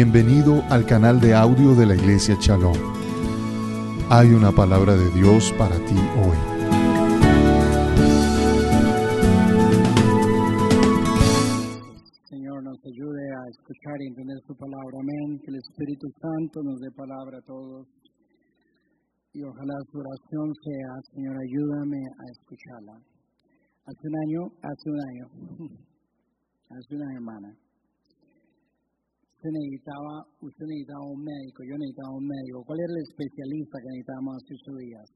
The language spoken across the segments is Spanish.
Bienvenido al canal de audio de la Iglesia Shalom. Hay una palabra de Dios para ti hoy. Señor, nos ayude a escuchar y entender su palabra. Amén. Que el Espíritu Santo nos dé palabra a todos. Y ojalá su oración sea: Señor, ayúdame a escucharla. Hace una semana, usted necesitaba un médico, yo necesitaba un médico. ¿Cuál era el especialista que necesitábamos hace 8 días?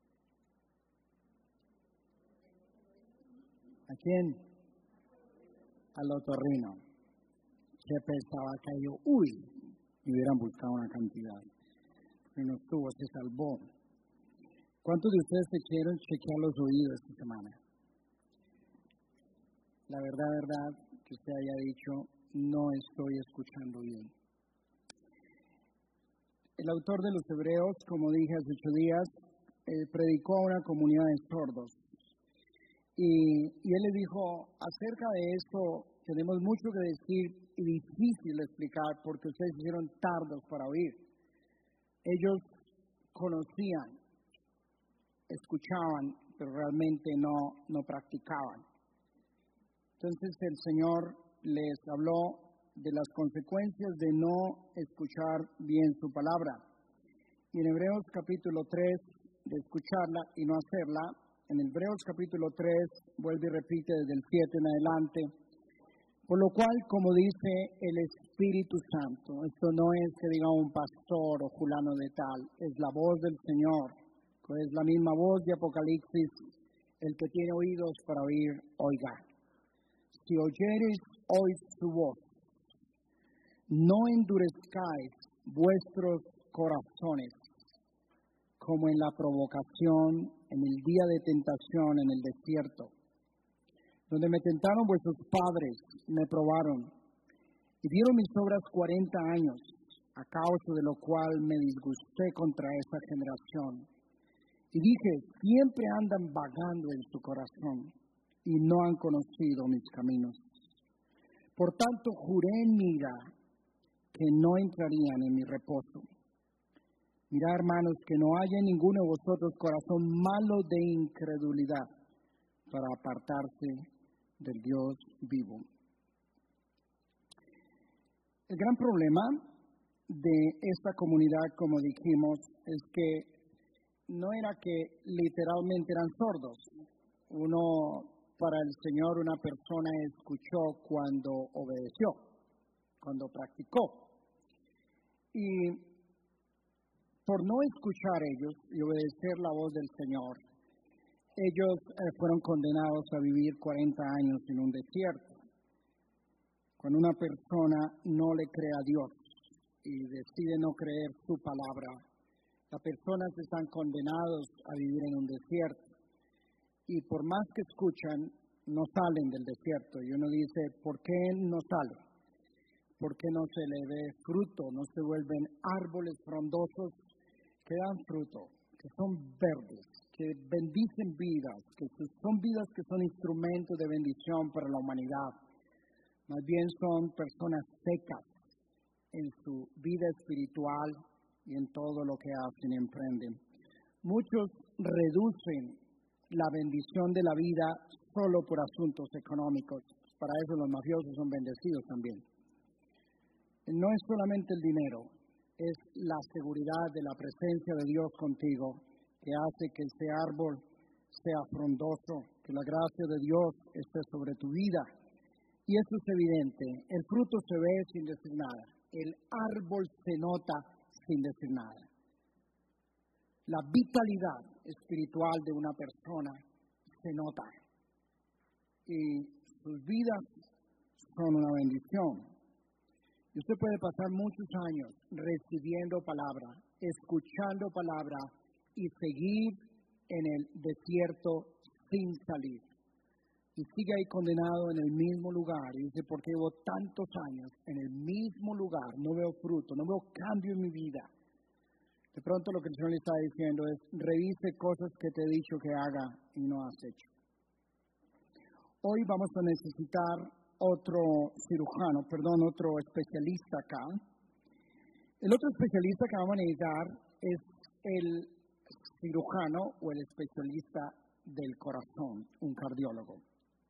¿A quién? Al otorrino. Se pensaba que yo, y hubieran buscado una cantidad. Y no estuvo, se salvó. ¿Cuántos de ustedes se quieren chequear los oídos esta semana? La verdad, que usted haya dicho: no estoy escuchando bien. El autor de los Hebreos, como dije hace 8 días, predicó a una comunidad de sordos. Y él le dijo: acerca de esto tenemos mucho que decir y difícil de explicar porque ustedes hicieron tardos para oír. Ellos conocían, escuchaban, pero realmente no practicaban. Entonces el Señor les habló de las consecuencias de no escuchar bien su palabra. Y en Hebreos capítulo 3, de escucharla y no hacerla, en Hebreos capítulo 3, vuelve y repite desde el 7 en adelante: por lo cual, como dice el Espíritu Santo, esto no es que diga un pastor o fulano de tal, es la voz del Señor, es la misma voz de Apocalipsis: el que tiene oídos para oír, oiga. Si oyereis hoy su voz, no endurezcáis vuestros corazones, como en la provocación, en el día de tentación en el desierto, donde me tentaron vuestros padres, me probaron, y vieron mis obras 40 años, a causa de lo cual me disgusté contra esa generación. Y dije: siempre andan vagando en su corazón, y no han conocido mis caminos. Por tanto, juré en mi ira que no entrarían en mi reposo. Mirad, hermanos, que no haya en ninguno de vosotros corazón malo de incredulidad, para apartarse del Dios vivo. El gran problema de esta comunidad, como dijimos, es que no era que literalmente eran sordos. Para el Señor, una persona escuchó cuando obedeció, cuando practicó. Y por no escuchar ellos y obedecer la voz del Señor, ellos fueron condenados a vivir 40 años en un desierto. Cuando una persona no le cree a Dios y decide no creer su palabra, las personas están condenados a vivir en un desierto. Y por más que escuchan, no salen del desierto. Y uno dice: ¿por qué no sale? ¿Por qué no se le ve fruto? No se vuelven árboles frondosos que dan fruto, que son verdes, que bendicen vidas, que son vidas que son instrumentos de bendición para la humanidad. Más bien son personas secas en su vida espiritual y en todo lo que hacen y emprenden. Muchos reducen la bendición de la vida solo por asuntos económicos. Para eso los mafiosos son bendecidos también. No es solamente el dinero, es la seguridad de la presencia de Dios contigo que hace que ese árbol sea frondoso, que la gracia de Dios esté sobre tu vida. Y eso es evidente. El fruto se ve sin decir nada. El árbol se nota sin decir nada. La vitalidad espiritual de una persona se nota. Y sus vidas son una bendición. Y usted puede pasar muchos años recibiendo palabra, escuchando palabra y seguir en el desierto sin salir. Y sigue ahí condenado en el mismo lugar. Y dice: ¿por qué llevo tantos años en el mismo lugar? No veo fruto, no veo cambio en mi vida. De pronto lo que el Señor le está diciendo es: revise cosas que te he dicho que haga y no has hecho. Hoy vamos a necesitar otro especialista acá, El otro especialista que vamos a necesitar es el cirujano o el especialista del corazón, un cardiólogo.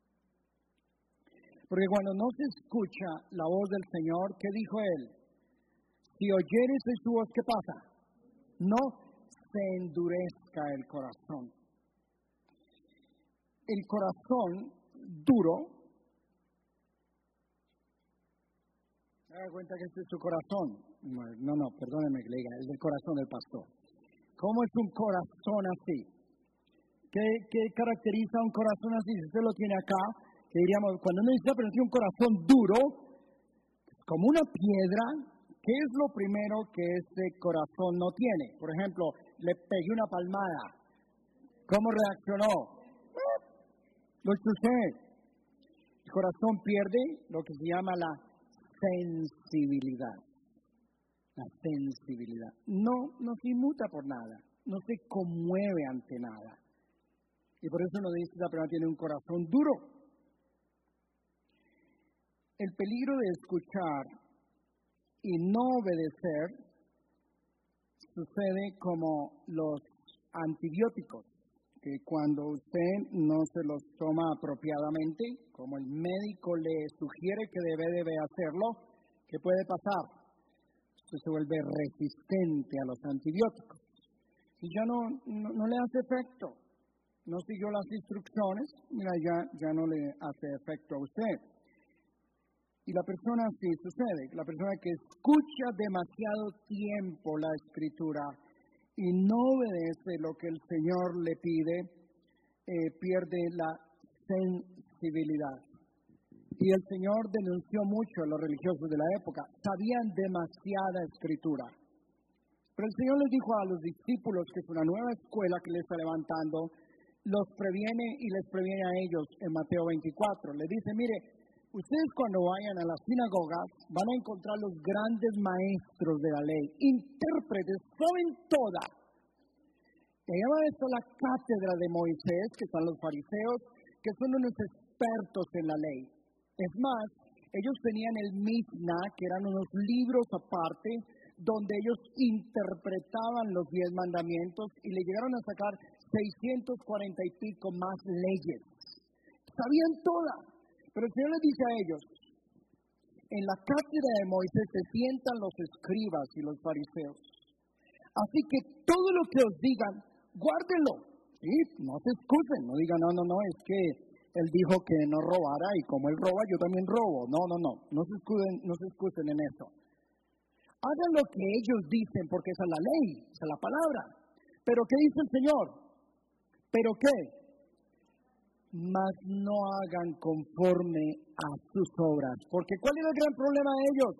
Porque cuando no se escucha la voz del Señor, ¿qué dijo Él? Si oyeres su voz, ¿qué pasa? No se endurezca el corazón. El corazón duro, ¿se da cuenta que este es su corazón? No, perdóneme que le diga, es el corazón del pastor. ¿Cómo es un corazón así? ¿Qué caracteriza un corazón así? Si usted lo tiene acá, que diríamos, cuando uno dice, pero tiene un corazón duro, como una piedra, ¿qué es lo primero que este corazón no tiene? Por ejemplo, le pegué una palmada. ¿Cómo reaccionó? Lo chusé. El corazón pierde lo que se llama la sensibilidad. La sensibilidad. No se inmuta por nada. No se conmueve ante nada. Y por eso nos dice, la persona tiene un corazón duro. El peligro de escuchar y no obedecer sucede como los antibióticos, que cuando usted no se los toma apropiadamente, como el médico le sugiere que debe hacerlo, ¿qué puede pasar? Usted se vuelve resistente a los antibióticos y ya no le hace efecto. No siguió las instrucciones, mira, ya no le hace efecto a usted. Y la persona así sucede, la persona que escucha demasiado tiempo la Escritura y no obedece lo que el Señor le pide, pierde la sensibilidad. Y el Señor denunció mucho a los religiosos de la época, sabían demasiada Escritura. Pero el Señor les dijo a los discípulos que es una nueva escuela que les está levantando, los previene y les previene a ellos en Mateo 24. Les dice, mire, ustedes cuando vayan a las sinagogas van a encontrar los grandes maestros de la ley, intérpretes, saben toda. Y allá va a estar la cátedra de Moisés, que son los fariseos, que son unos expertos en la ley. Es más, ellos tenían el Mishnah, que eran unos libros aparte, donde ellos interpretaban los 10 mandamientos y le llegaron a sacar 640 y pico más leyes. Sabían todas. Pero el Señor les dice a ellos, en la cátedra de Moisés se sientan los escribas y los fariseos. Así que todo lo que os digan, guárdenlo. ¿Sí? No se excusen, no digan, no, es que él dijo que no robara y como él roba, yo también robo. No se excusen en eso. Hagan lo que ellos dicen porque esa es la ley, esa es la palabra. Pero ¿qué dice el Señor? ¿Pero qué? Mas no hagan conforme a sus obras. Porque ¿cuál es el gran problema de ellos?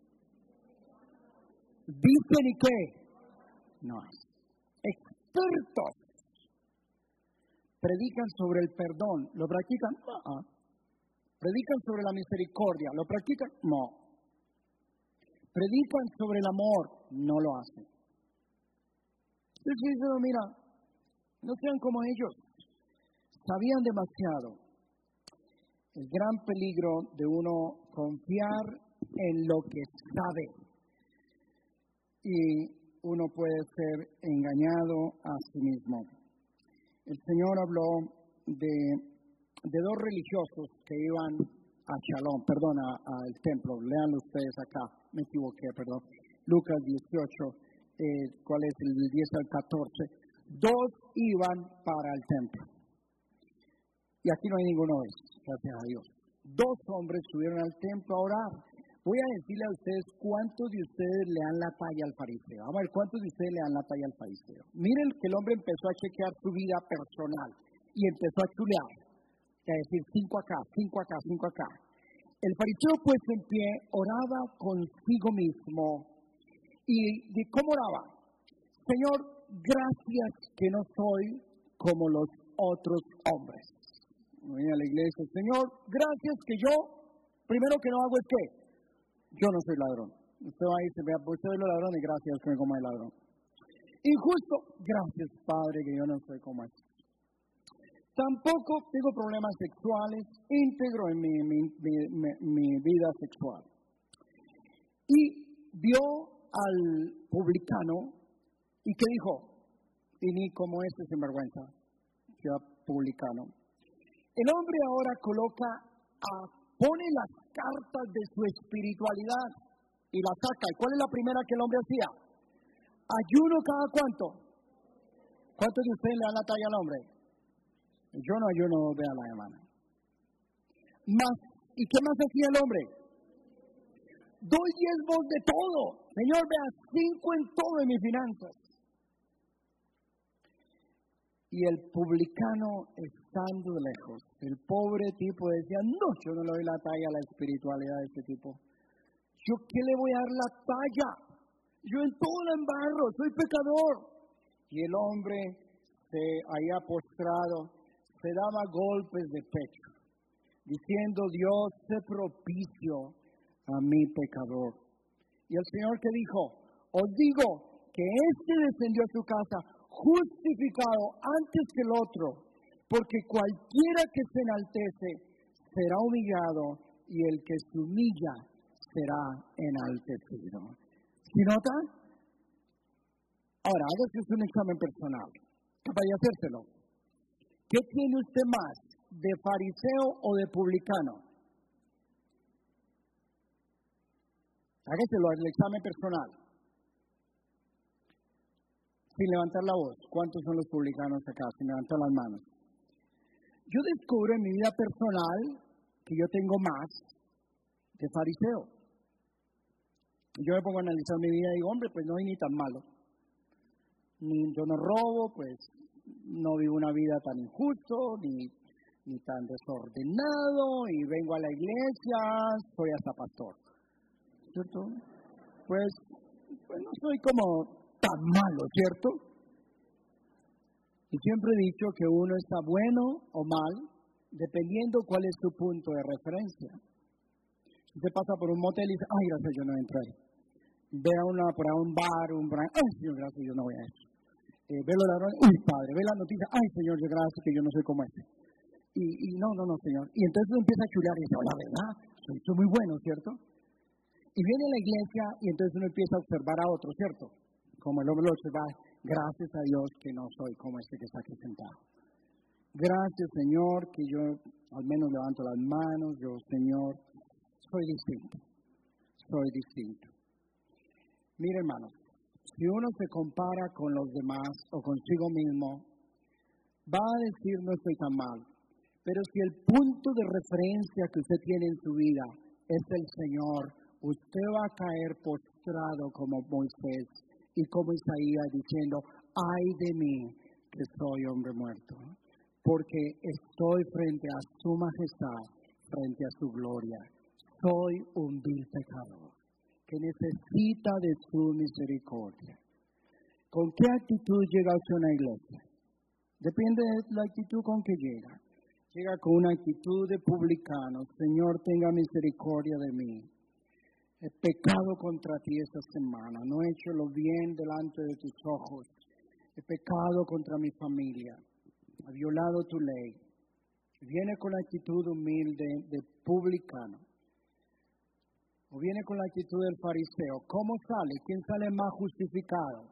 Dicen y qué. No es. Expertos. Predican sobre el perdón. ¿Lo practican? No. Predican sobre la misericordia. ¿Lo practican? No. Predican sobre el amor. No lo hacen. Entonces dice, mira, no sean como ellos. Sabían demasiado. El gran peligro de uno confiar en lo que sabe. Y uno puede ser engañado a sí mismo. El Señor habló de 2 religiosos que iban a Shalom, al templo. Lean ustedes acá, me equivoqué, perdón. Lucas 18, ¿cuál es el 10 al 14? 2 iban para el templo. Y aquí no hay ninguno de ellos, gracias a Dios. 2 hombres subieron al templo a orar. Voy a decirle a ustedes cuántos de ustedes le dan la talla al fariseo. Vamos a ver cuántos de ustedes le dan la talla al fariseo. Miren que el hombre empezó a chequear su vida personal y empezó a chulear. A decir 5 acá, 5 acá, 5 acá. El fariseo puesto en pie oraba consigo mismo. ¿Y de cómo oraba? Señor, gracias que no soy como los otros hombres. Venía a la iglesia, Señor, gracias que yo, primero que no hago es que yo no soy ladrón. Usted va a irse, usted ve los ladrones, gracias que me coma el ladrón. Injusto, gracias Padre que yo no soy como este. Tampoco tengo problemas sexuales, íntegro en mi vida sexual. Y vio al publicano, ¿y qué dijo? Y ni como este sinvergüenza, sea publicano. El hombre ahora pone las cartas de su espiritualidad y las saca. ¿Y cuál es la primera que el hombre hacía? Ayuno cada cuánto. ¿Cuántos de ustedes le dan la talla al hombre? Yo no ayuno, vea la hermana. ¿Y qué más hacía el hombre? Doy diezmos de todo. Señor, vea 5 en todo en mis finanzas. Y el publicano, estando lejos, el pobre tipo decía, no, yo no le doy la talla a la espiritualidad de este tipo. ¿Yo qué le voy a dar la talla? Yo en todo la embarro, soy pecador. Y el hombre se había postrado, se daba golpes de pecho, diciendo, Dios, sé propicio a mi pecador. Y el Señor que dijo, os digo que este descendió a su casa justificado antes que el otro, porque cualquiera que se enaltece será humillado y el que se humilla será enaltecido. ¿Sí nota? Ahora, hágase un examen personal. Capaz de hacérselo. ¿Qué tiene usted más, de fariseo o de publicano? Hágaselo el examen personal. Sin levantar la voz. ¿Cuántos son los publicanos acá? Sin levantar las manos. Yo descubro en mi vida personal que yo tengo más de fariseo. Yo me pongo a analizar mi vida y digo, hombre, pues no soy ni tan malo. Yo no robo, pues no vivo una vida tan injusto, ni tan desordenado, y vengo a la iglesia, soy hasta pastor. ¿Cierto? Pues no soy como tan malo, ¿cierto? Y siempre he dicho que uno está bueno o mal, dependiendo cuál es su punto de referencia. Si usted pasa por un motel y dice, ay, gracias, yo no entré. Ve a un bar, ay, Señor, gracias, yo no voy a eso. Ve los ladrones, uy, Padre, ve la noticia, ay, Señor, yo gracias que yo no soy como este. Y no, Señor. Y entonces uno empieza a chulear y dice, la verdad, soy muy bueno, ¿cierto? Y viene a la iglesia y entonces uno empieza a observar a otro, ¿cierto? Como el hombre lo observa, gracias a Dios que no soy como este que está aquí sentado. Gracias, Señor, que yo al menos levanto las manos, yo, Señor, soy distinto. Mire, hermanos, si uno se compara con los demás o consigo mismo, va a decir no estoy tan mal. Pero si el punto de referencia que usted tiene en su vida es el Señor, usted va a caer postrado como Moisés y como Isaías diciendo, ay de mí que soy hombre muerto, porque estoy frente a su majestad, frente a su gloria. Soy un vil pecador que necesita de su misericordia. ¿Con qué actitud llega usted a una iglesia? Depende de la actitud con que llega. Llega con una actitud de publicano. Señor, tenga misericordia de mí. He pecado contra ti esta semana. No he hecho lo bien delante de tus ojos. He pecado contra mi familia. He violado tu ley. Viene con la actitud humilde de publicano. O viene con la actitud del fariseo. ¿Cómo sale? ¿Quién sale más justificado?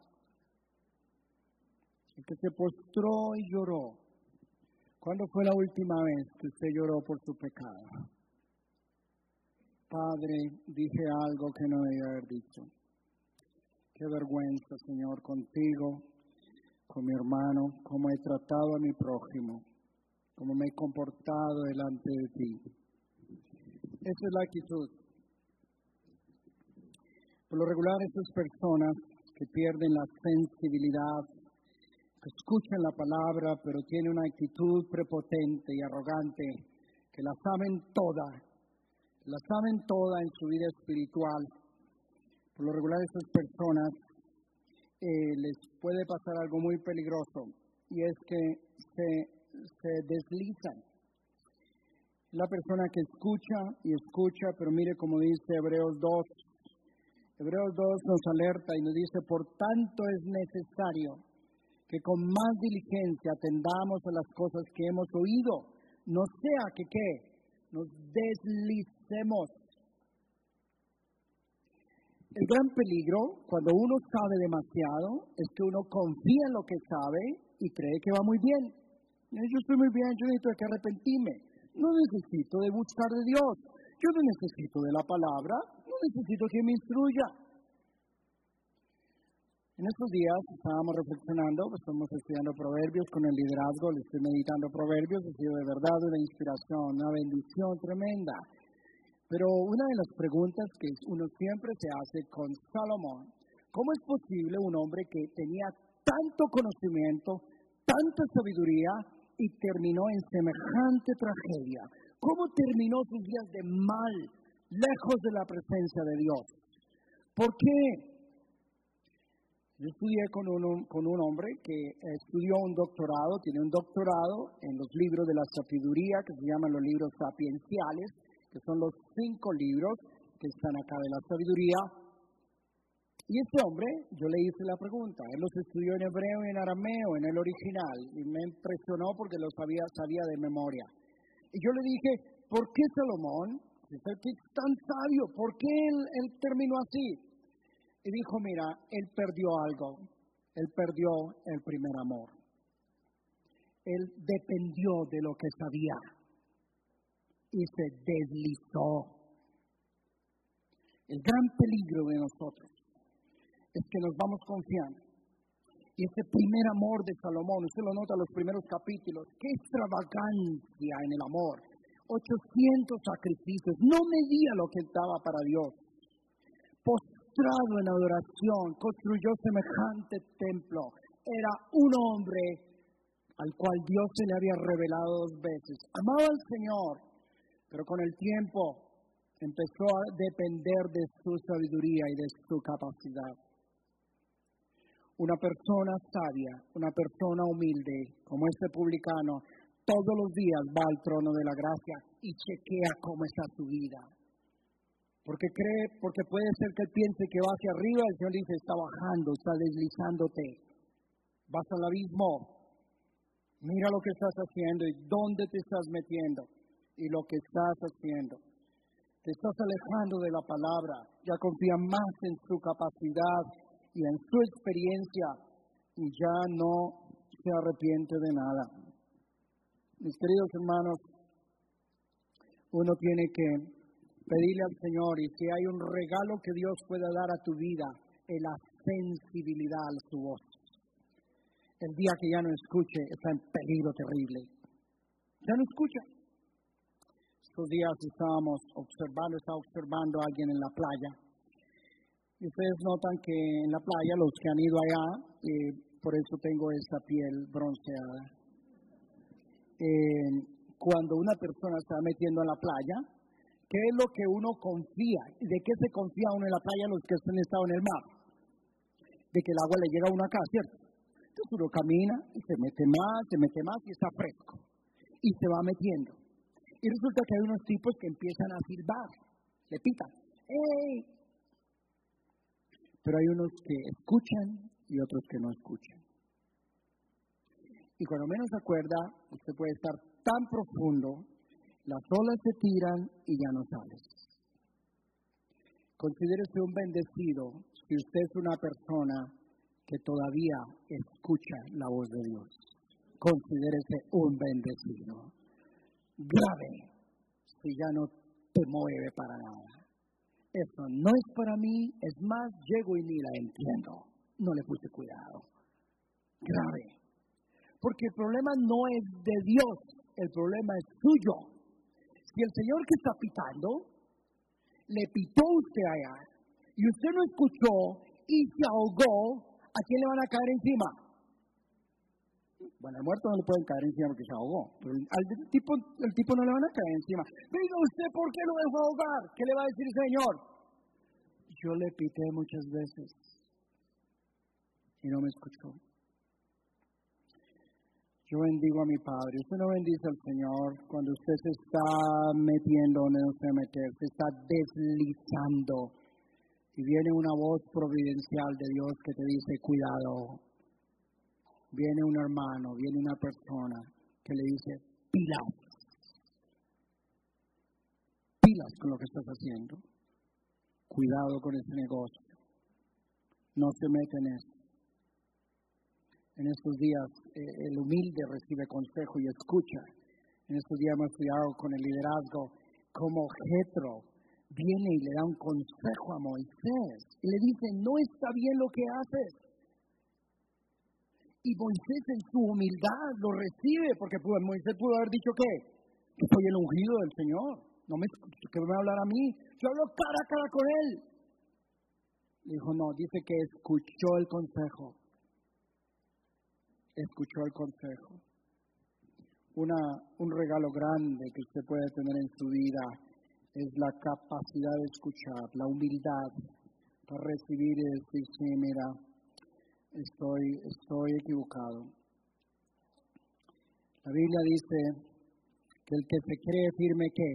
El que se postró y lloró. ¿Cuándo fue la última vez que usted lloró por su pecado? Padre, dije algo que no debía haber dicho. Qué vergüenza, Señor, contigo, con mi hermano, cómo he tratado a mi prójimo, cómo me he comportado delante de ti. Esa es la actitud. Por lo regular, esas personas que pierden la sensibilidad, que escuchan la palabra, pero tienen una actitud prepotente y arrogante, que la saben toda en su vida espiritual. Por lo regular, esas personas les puede pasar algo muy peligroso, y es que se deslizan. La persona que escucha, pero mire como dice Hebreos 2. Hebreos 2 nos alerta y nos dice, por tanto es necesario que con más diligencia atendamos a las cosas que hemos oído, no sea que nos deslicemos. El gran peligro cuando uno sabe demasiado es que uno confía en lo que sabe y cree que va muy bien. Yo estoy muy bien, yo necesito que arrepentirme. No necesito de buscar de Dios. Yo no necesito de la palabra, no necesito que me instruya. En estos días estábamos reflexionando, estamos estudiando Proverbios con el liderazgo, le estoy meditando Proverbios, ha sido de verdad una inspiración, una bendición tremenda. Pero una de las preguntas que uno siempre se hace con Salomón, ¿cómo es posible un hombre que tenía tanto conocimiento, tanta sabiduría y terminó en semejante tragedia? ¿Cómo terminó sus días de mal, lejos de la presencia de Dios? ¿Por qué? Yo estudié con un hombre que estudió un doctorado, tiene un doctorado en los libros de la sabiduría, que se llaman los libros sapienciales, que son los 5 libros que están acá de la sabiduría. Y este hombre, yo le hice la pregunta, él los estudió en hebreo y en arameo, en el original, y me impresionó porque los sabía de memoria. Y yo le dije, ¿por qué Salomón, que es tan sabio, por qué él terminó así? Y dijo, mira, él perdió algo, él perdió el primer amor. Él dependió de lo que sabía y se deslizó. El gran peligro de nosotros es que nos vamos confiando. Y ese primer amor de Salomón, usted lo nota en los primeros capítulos, qué extravagancia en el amor. 800 sacrificios, no medía lo que estaba para Dios. Postrado en adoración, construyó semejante templo. Era un hombre al cual Dios se le había revelado 2 veces. Amaba al Señor, pero con el tiempo empezó a depender de su sabiduría y de su capacidad. Una persona sabia, una persona humilde, como este publicano, todos los días va al trono de la gracia y chequea cómo está su vida. Porque puede ser que él piense que va hacia arriba, el Señor dice, está bajando, está deslizándote. Vas al abismo. Mira lo que estás haciendo y dónde te estás metiendo y lo que estás haciendo. Te estás alejando de la palabra, ya confía más en su capacidad y en su experiencia y ya no se arrepiente de nada. Mis queridos hermanos, uno tiene que pedirle al Señor, y si hay un regalo que Dios pueda dar a tu vida, es la sensibilidad a su voz. El día que ya no escuche, está en peligro terrible. Ya no escucha. Estos días estaba observando a alguien en la playa. Y ustedes notan que en la playa, los que han ido allá, por eso tengo esa piel bronceada. Cuando una persona se va metiendo a la playa, ¿qué es lo que uno confía? ¿De qué se confía uno en la playa los que han estado en el mar? De que el agua le llega a uno acá, ¿cierto? Entonces uno camina y se mete más y está fresco. Y se va metiendo. Y resulta que hay unos tipos que empiezan a silbar, le pitan. ¡Ey! Pero hay unos que escuchan y otros que no escuchan. Y cuando menos se acuerda, usted puede estar tan profundo, las olas se tiran y ya no sales. Considérese un bendecido si usted es una persona que todavía escucha la voz de Dios. Considérese un bendecido. Grave si ya no te mueve para nada. Eso no es para mí, es más, llego y ni la entiendo. No le puse cuidado. Grave. Porque el problema no es de Dios, el problema es suyo. Si el Señor que está pitando, le pitó a usted allá, y usted no escuchó y se ahogó, ¿a quién le van a caer encima? Bueno, al muerto no le pueden caer encima porque se ahogó, pero el tipo no le van a caer encima. Diga usted, ¿por qué lo dejó ahogar? ¿Qué le va a decir el Señor? Yo le pité muchas veces y no me escuchó. Yo bendigo a mi Padre. Usted no bendice al Señor cuando usted se está metiendo donde no se debe meter, se está deslizando. Y viene una voz providencial de Dios que te dice, cuidado. Viene un hermano, viene una persona que le dice, pilas con lo que estás haciendo. cuidado con ese negocio. No se mete en eso. En estos días el humilde recibe consejo y escucha. En estos días hemos estudiado con el liderazgo cómo Jetro viene y le da un consejo a Moisés. Y le dice, no está bien lo que haces. Y Moisés en su humildad lo recibe, porque Moisés pudo haber dicho ¿qué? Que soy el ungido del Señor. Que me va a hablar a mí. Yo hablo cara a cara con él. Dijo, no, dice que escuchó el consejo. Escuchó el consejo. Un regalo grande que usted puede tener en su vida es la capacidad de escuchar, la humildad para recibir y decir, sí, mira, estoy equivocado. La Biblia dice que el que se cree firme, ¿qué?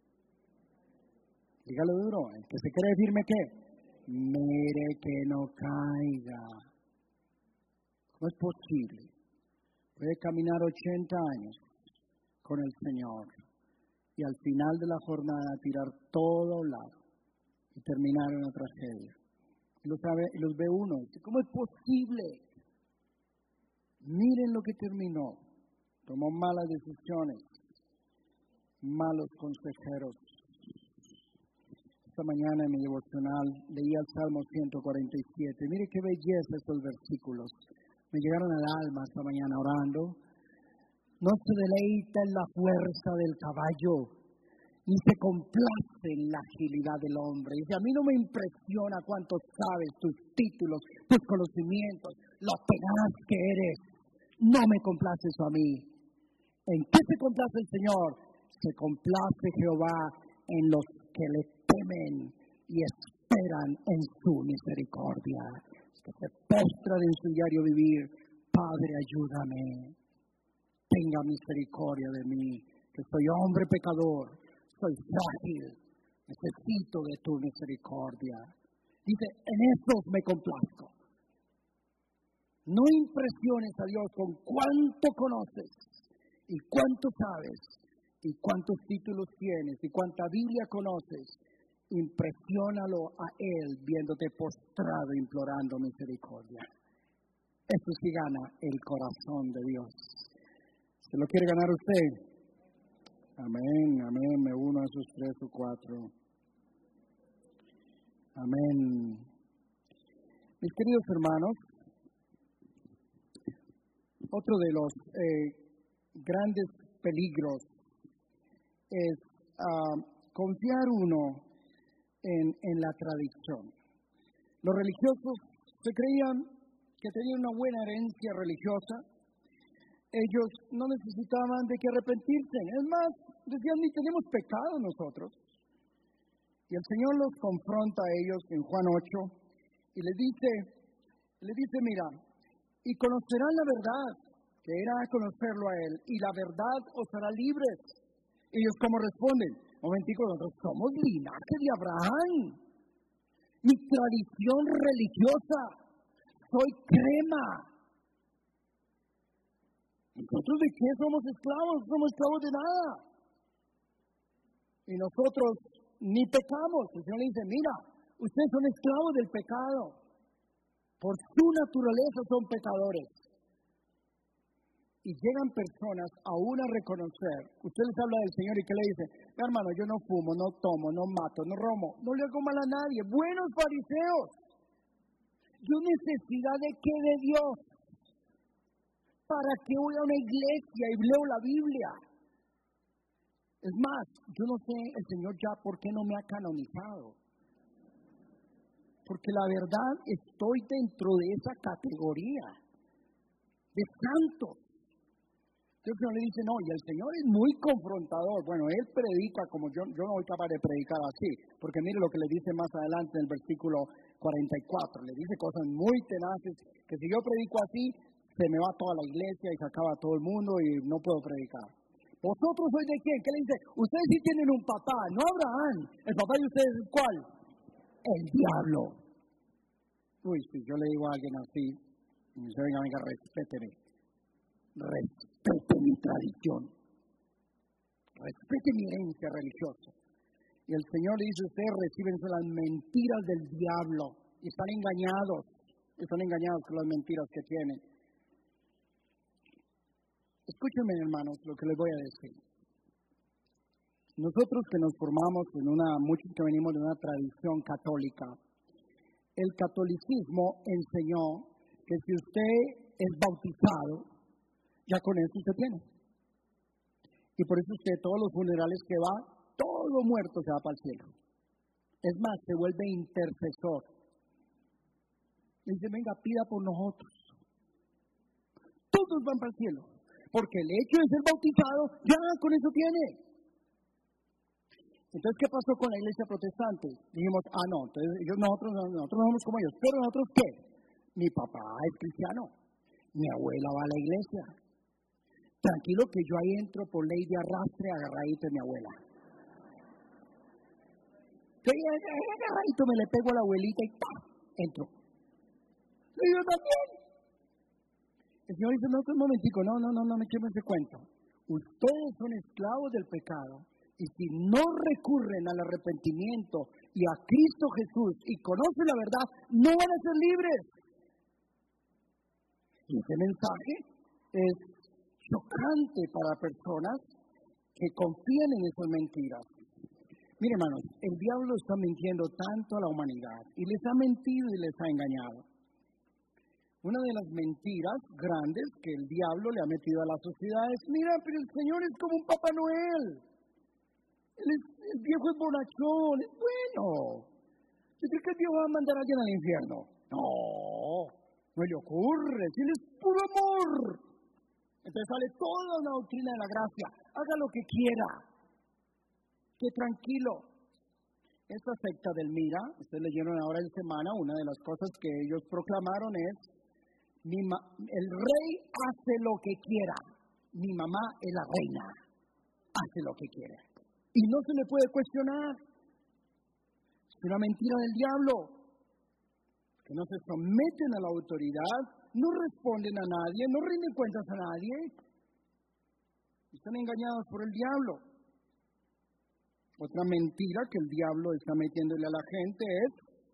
Dígalo duro, el que se cree firme, ¿qué? Mire que no caiga. ¿Cómo es posible? Puede caminar 80 años con el Señor y al final de la jornada tirar todo a un lado y terminar en una tragedia. Y los ve uno y dice, ¿cómo es posible? Miren lo que terminó. Tomó malas decisiones, malos consejeros. Esta mañana en mi devocional leía el Salmo 147. Mire qué belleza estos versículos. Me llegaron al alma esta mañana orando. No se deleita en la fuerza del caballo, ni se complace en la agilidad del hombre. Dice, a mí no me impresiona cuánto sabes, tus títulos, tus conocimientos, lo tenaz que eres. No me complace eso a mí. ¿En qué se complace el Señor? Se complace Jehová en los que le temen y esperan en su misericordia. Que se postran en su diario vivir. Padre, ayúdame. Tenga misericordia de mí, que soy hombre pecador, soy frágil, necesito de tu misericordia. Dice, en esos me complazco. No impresiones a Dios con cuánto conoces y cuánto sabes y cuántos títulos tienes y cuánta Biblia conoces. Impresiónalo a Él viéndote postrado implorando misericordia. Eso sí gana el corazón de Dios. ¿Se lo quiere ganar usted? Amén, amén. Me uno a esos 3 o 4. Amén. Mis queridos hermanos, otro de los grandes peligros es confiar uno en la tradición. Los religiosos se creían que tenían una buena herencia religiosa. Ellos no necesitaban de que arrepentirse. Es más, decían, ni tenemos pecado nosotros. Y el Señor los confronta a ellos en Juan 8 y les dice, mira, y conocerán la verdad, que era conocerlo a Él, y la verdad os hará libres. Ellos ¿cómo responden? Momentico, nosotros somos linaje de Abraham. Mi tradición religiosa, soy crema. ¿Nosotros de qué somos esclavos? No somos esclavos de nada. Y nosotros ni pecamos. El Señor le dice, mira, ustedes son esclavos del pecado. Por su naturaleza son pecadores. Y llegan personas aún a reconocer. Usted les habla del Señor y ¿qué le dice? Hermano, yo no fumo, no tomo, no mato, no robo, no le hago mal a nadie. Buenos fariseos. Yo necesidad de qué de Dios. ¿Para qué voy a una iglesia y leo la Biblia? Es más, yo no sé el Señor ya por qué no me ha canonizado. Porque la verdad estoy dentro de esa categoría de santos. Entonces el Señor le dice, no, y el Señor es muy confrontador. Bueno, Él predica como yo no soy capaz de predicar así. Porque mire lo que le dice más adelante en el versículo 44. Le dice cosas muy tenaces, que si yo predico así, se me va toda la iglesia y se acaba todo el mundo y no puedo predicar. ¿Vosotros sois de quién? ¿Qué le dice? Ustedes sí tienen un papá, no Abraham. ¿El papá de ustedes es cuál? El diablo. Uy, si yo le digo a alguien así, me dice, venga, respéteme. Respete mi tradición. Respete mi herencia religiosa. Y Y el Señor le dice, ustedes reciben las mentiras del diablo y están engañados con las mentiras que tienen. Escúchenme, hermanos, lo que les voy a decir. Nosotros que nos formamos muchos que venimos de una tradición católica, el catolicismo enseñó que si usted es bautizado, ya con eso usted tiene. Y por eso usted, todos los funerales que va, todo muerto se va para el cielo. Es más, se vuelve intercesor. Dice, venga, pida por nosotros. Todos van para el cielo. Porque el hecho de ser bautizado, ya con eso tiene. Entonces, ¿qué pasó con la iglesia protestante? Dijimos, no, entonces nosotros no somos como ellos. ¿Pero nosotros qué? Mi papá es cristiano. Mi abuela va a la iglesia. Tranquilo que yo ahí entro por ley de arrastre agarradito de mi abuela. Yo ahí agarradito me le pego a la abuelita y ¡pam! Entro. Y yo también. El Señor dice, no, un momentico, no me echen ese cuento. Ustedes son esclavos del pecado y si no recurren al arrepentimiento y a Cristo Jesús y conocen la verdad, no van a ser libres. Y ese mensaje es chocante para personas que confían en esas mentiras. Miren, hermanos, el diablo está mintiendo tanto a la humanidad y les ha mentido y les ha engañado. Una de las mentiras grandes que el diablo le ha metido a la sociedad es, mira, pero el Señor es como un Papá Noel. El viejo es bonachón, es bueno. ¿Usted cree que Dios va a mandar a alguien al infierno? No le ocurre, si Él es puro amor. Entonces sale toda una doctrina de la gracia. Haga lo que quiera. Que tranquilo. Esta secta del Mira, ustedes leyeron ahora en semana, una de las cosas que ellos proclamaron es, el rey hace lo que quiera, mi mamá es la reina, hace lo que quiere. Y no se le puede cuestionar. Es una mentira del diablo. Que no se someten a la autoridad, no responden a nadie, no rinden cuentas a nadie. Están engañados por el diablo. Otra mentira que el diablo está metiéndole a la gente es,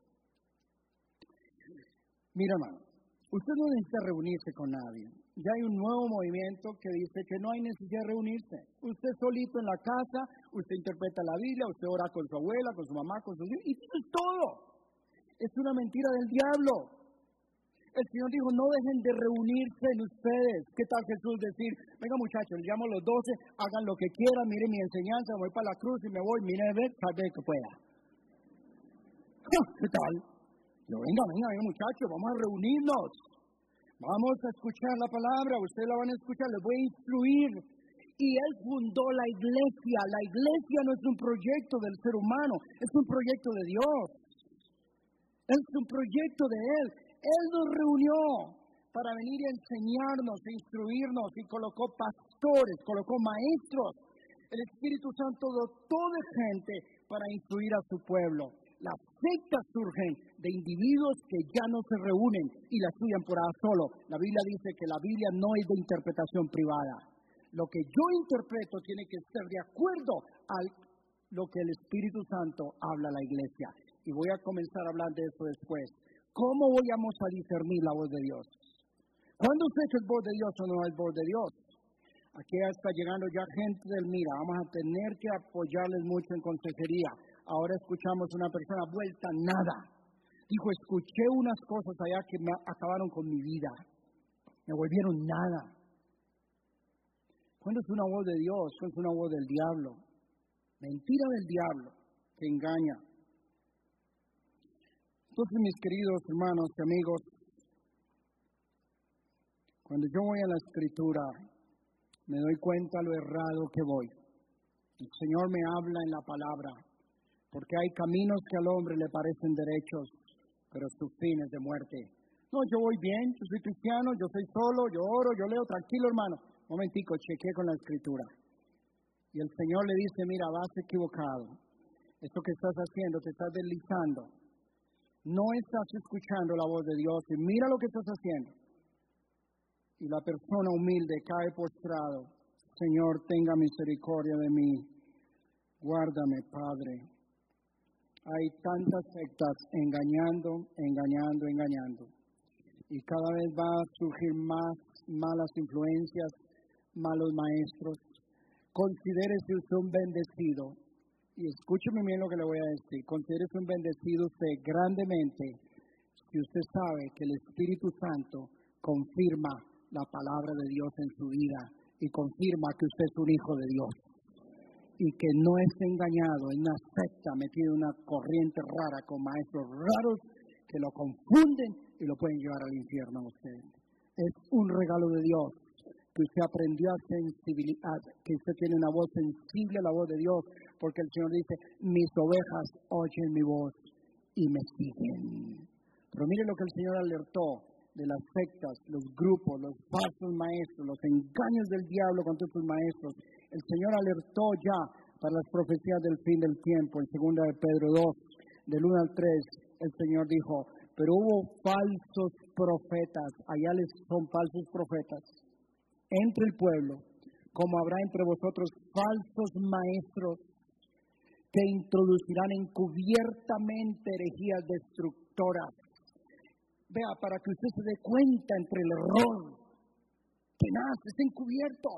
mira, hermano, usted no necesita reunirse con nadie. Ya hay un nuevo movimiento que dice que no hay necesidad de reunirse. Usted solito en la casa, usted interpreta la Biblia, usted ora con su abuela, con su mamá, con sus hijos, y eso es todo. Es una mentira del diablo. El Señor dijo, no dejen de reunirse en ustedes. ¿Qué tal Jesús decir, venga muchachos, llamo a los 12, hagan lo que quieran, miren mi enseñanza, voy para la cruz y me voy, miren a ver, tal vez que pueda. ¿Qué tal? Yo, venga muchachos, vamos a reunirnos. Vamos a escuchar la palabra, ustedes la van a escuchar, les voy a instruir. Y Él fundó la iglesia. La iglesia no es un proyecto del ser humano, es un proyecto de Dios. Es un proyecto de Él. Él nos reunió para venir a enseñarnos, a instruirnos y colocó pastores, colocó maestros. El Espíritu Santo dotó de gente para instruir a su pueblo. Las sectas surgen de individuos que ya no se reúnen y la estudian por ahí solo. La Biblia dice que la Biblia no es de interpretación privada. Lo que yo interpreto tiene que ser de acuerdo a lo que el Espíritu Santo habla a la iglesia. Y voy a comenzar a hablar de eso después. ¿Cómo vamos a discernir la voz de Dios? ¿Cuándo sé que es voz de Dios o no es voz de Dios? Aquí está llegando ya gente del Mira. Vamos a tener que apoyarles mucho en consejería. Ahora escuchamos una persona vuelta a nada. Dijo, escuché unas cosas allá que me acabaron con mi vida. Me volvieron nada. ¿Cuándo es una voz de Dios? ¿Cuándo es una voz del diablo? Mentira del diablo que engaña. Entonces, mis queridos hermanos y amigos, cuando yo voy a la Escritura, me doy cuenta lo errado que voy. El Señor me habla en la palabra, porque hay caminos que al hombre le parecen derechos, pero su fin es de muerte. No, yo voy bien, yo soy cristiano, yo soy solo, yo oro, yo leo, tranquilo hermano. Un momentico, chequeé con la Escritura. Y el Señor le dice, mira, vas equivocado. Esto que estás haciendo, te estás deslizando. No estás escuchando la voz de Dios y mira lo que estás haciendo. Y la persona humilde cae postrado. Señor, tenga misericordia de mí. Guárdame, Padre. Hay tantas sectas engañando. Y cada vez va a surgir más malas influencias, malos maestros. Considérese usted un bendecido. Y escúcheme bien lo que le voy a decir. Considérese un bendecido usted grandemente si usted sabe que el Espíritu Santo confirma la palabra de Dios en su vida y confirma que usted es un hijo de Dios. Y que no es engañado en una secta metido en una corriente rara con maestros raros que lo confunden y lo pueden llevar al infierno a usted. Es un regalo de Dios que usted aprendió a sensibilizar, que usted tiene una voz sensible a la voz de Dios, porque el Señor dice, mis ovejas oyen mi voz y me siguen. Pero mire lo que el Señor alertó de las sectas, los grupos, los falsos maestros, los engaños del diablo contra sus maestros. El Señor alertó ya para las profecías del fin del tiempo. En 2 de Pedro 2, del 1 al 3, el Señor dijo, pero hubo falsos profetas, allá les son falsos profetas, entre el pueblo, como habrá entre vosotros falsos maestros que introducirán encubiertamente herejías destructoras. Vea, para que usted se dé cuenta entre el error que nace, es encubierto.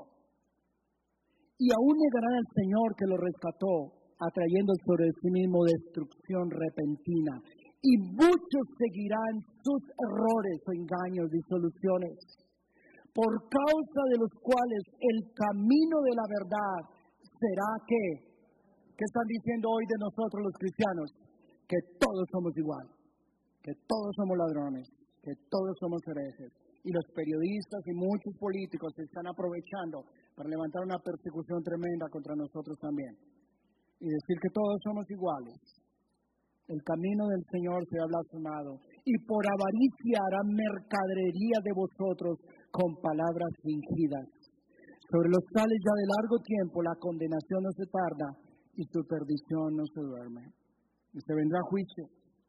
Y aún negarán al Señor que lo rescató, atrayendo sobre sí mismo destrucción repentina. Y muchos seguirán sus errores o engaños, disoluciones, por causa de los cuales el camino de la verdad será que, ¿qué están diciendo hoy de nosotros los cristianos? Que todos somos igual, que todos somos ladrones, que todos somos herejes. Y los periodistas y muchos políticos se están aprovechando para levantar una persecución tremenda contra nosotros también. Y decir que todos somos iguales. El camino del Señor se ha blasfemado. Y por avaricia harán mercadería de vosotros con palabras fingidas. Sobre los tales ya de largo tiempo la condenación no se tarda y su perdición no se duerme. Y se vendrá juicio.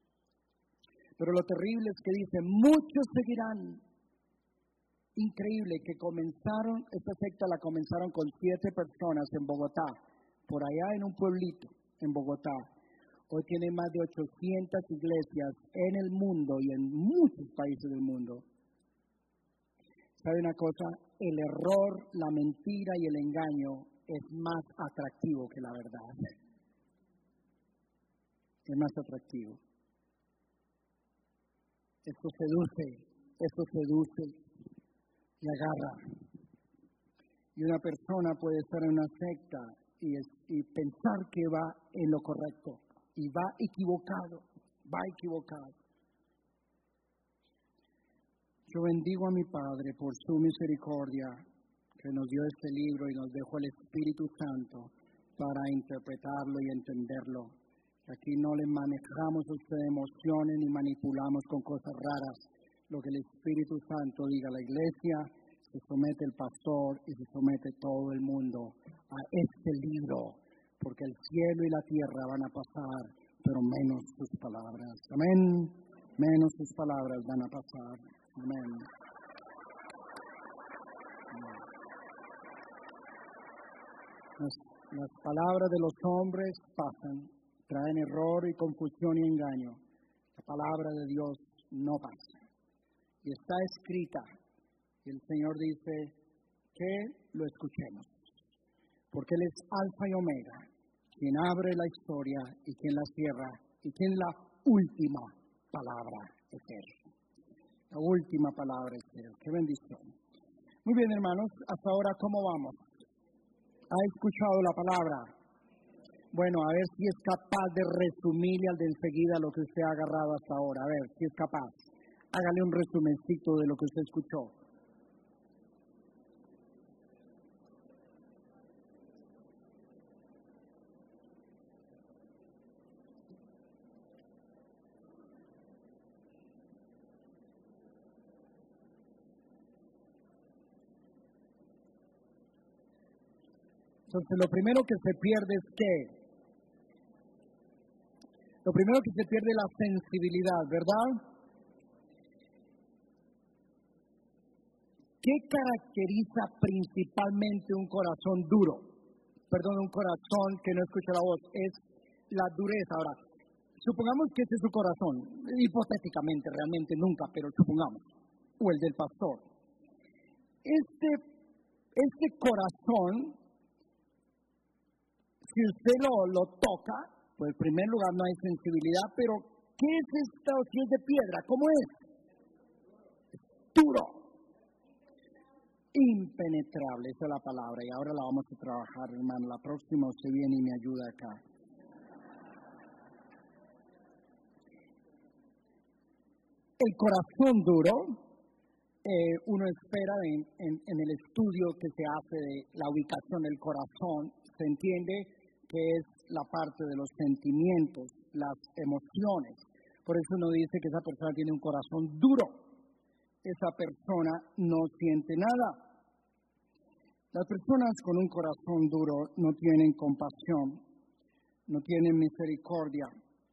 Pero lo terrible es que dice, muchos seguirán. Increíble que esta secta la comenzaron con 7 personas en Bogotá, por allá en un pueblito en Bogotá. Hoy tiene más de 800 iglesias en el mundo y en muchos países del mundo. ¿Sabe una cosa? El error, la mentira y el engaño es más atractivo que la verdad. Es más atractivo. Esto seduce y agarra. Y una persona puede estar en una secta y pensar que va en lo correcto y va equivocado. Yo bendigo a mi Padre por su misericordia que nos dio este libro y nos dejó el Espíritu Santo para interpretarlo y entenderlo. Aquí no le manejamos a usted emociones ni manipulamos con cosas raras. Lo que el Espíritu Santo diga a la iglesia, se somete el pastor y se somete todo el mundo a este libro, porque el cielo y la tierra van a pasar, pero menos sus palabras. Amén. Menos sus palabras van a pasar. Amén. Las palabras de los hombres pasan, traen error y confusión y engaño. La palabra de Dios no pasa. Y está escrita. Y el Señor dice que lo escuchemos. Porque Él es Alfa y Omega, quien abre la historia y quien la cierra, y quien la última palabra es Él. La última palabra es Él. ¡Qué bendición! Muy bien, hermanos, hasta ahora, ¿cómo vamos? ¿Ha escuchado la palabra? Bueno, a ver si es capaz de resumirle al de enseguida lo que usted ha agarrado hasta ahora. A ver si es capaz. Hágale un resumencito de lo que usted escuchó. Entonces, lo primero que se pierde es ¿qué? Lo primero que se pierde es la sensibilidad, ¿verdad? ¿Qué caracteriza principalmente un corazón duro? Perdón, un corazón que no escucha la voz. Es la dureza. Ahora, Supongamos que ese es su corazón, hipotéticamente, realmente nunca, pero supongamos, o el del pastor. Este corazón, si usted lo toca, pues en primer lugar no hay sensibilidad, pero ¿qué es esto si es de piedra? ¿Cómo es? Duro. Impenetrable, esa es la palabra, y ahora la vamos a trabajar, hermano. La próxima usted viene y me ayuda acá. El corazón duro, uno espera en el estudio que se hace de la ubicación del corazón, se entiende que es la parte de los sentimientos, las emociones. Por eso uno dice que esa persona tiene un corazón duro. Esa persona no siente nada. Las personas con un corazón duro no tienen compasión, no tienen misericordia.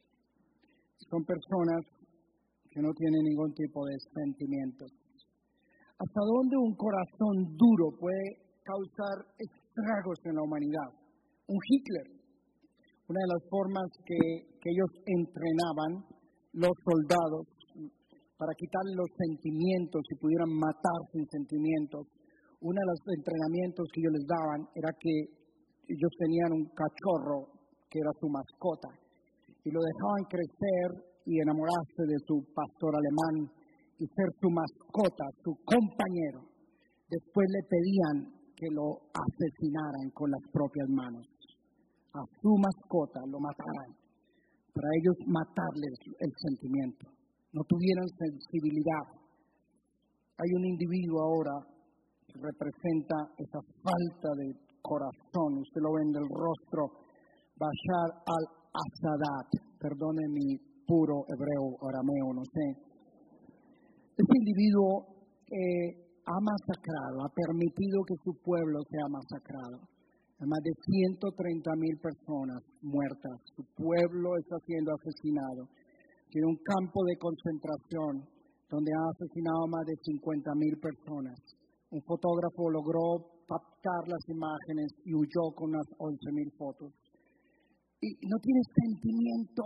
Son personas que no tienen ningún tipo de sentimientos. ¿Hasta dónde un corazón duro puede causar estragos en la humanidad? Un Hitler, una de las formas que ellos entrenaban los soldados para quitarle los sentimientos y pudieran matar sin sentimientos. Uno de los entrenamientos que ellos les daban era que ellos tenían un cachorro que era su mascota y lo dejaban crecer y enamorarse de su pastor alemán y ser su mascota, su compañero. Después le pedían que lo asesinaran con las propias manos. A su mascota lo mataran, para ellos matarles el sentimiento. No tuvieron sensibilidad. Hay un individuo ahora que representa esa falta de corazón. Usted lo ve en el rostro. Bashar al-Assad, perdone mi puro hebreo, arameo, no sé. Este individuo ha masacrado, ha permitido que su pueblo sea masacrado. Hay más de 130,000 personas muertas. Su pueblo está siendo asesinado. Tiene un campo de concentración donde ha asesinado a más de 50,000 personas. Un fotógrafo logró captar las imágenes y huyó con unas 11,000 fotos. Y no tiene sentimiento.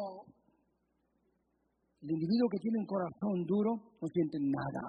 El individuo que tiene un corazón duro no siente nada.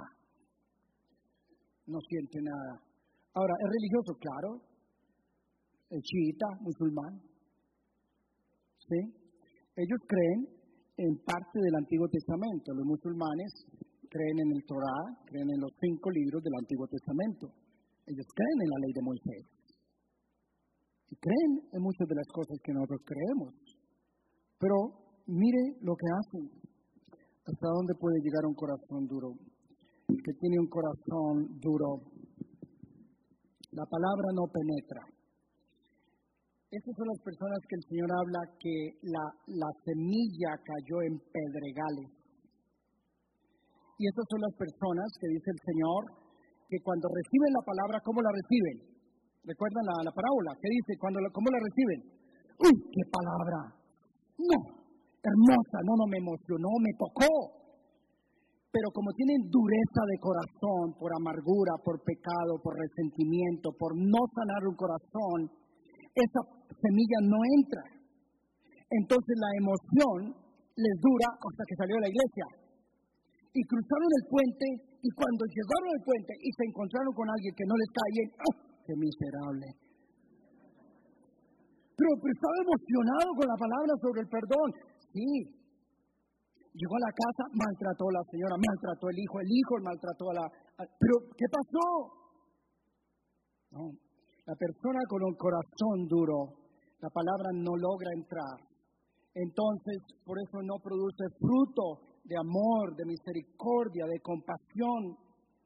No siente nada. Ahora, ¿es religioso? Claro. Es chiita, musulmán. ¿Sí? Ellos creen en parte del Antiguo Testamento. Los musulmanes creen en el Torá, creen en los 5 libros del Antiguo Testamento. Ellos creen en la ley de Moisés. Y creen en muchas de las cosas que nosotros creemos. Pero mire lo que hacen. ¿Hasta dónde puede llegar un corazón duro? El que tiene un corazón duro, la palabra no penetra. Estas son las personas que el Señor habla que la semilla cayó en pedregales. Y estas son las personas que dice el Señor que cuando reciben la palabra, ¿cómo la reciben? ¿Recuerdan la parábola? ¿Qué dice? ¿Cómo la reciben? ¡Uy, qué palabra! No, hermosa, no me emocionó, me tocó. Pero como tienen dureza de corazón, por amargura, por pecado, por resentimiento, por no sanar un corazón, esa semilla no entra. Entonces la emoción les dura hasta que salió de la iglesia. Y cruzaron el puente, y cuando llegaron al puente y se encontraron con alguien que no les cae bien, ¡oh, qué miserable! Pero estaba emocionado con la palabra sobre el perdón. Sí. Llegó a la casa, maltrató a la señora, maltrató el hijo maltrató a la... Pero, ¿qué pasó? No. La persona con un corazón duro, la palabra no logra entrar. Entonces, por eso no produce fruto de amor, de misericordia, de compasión.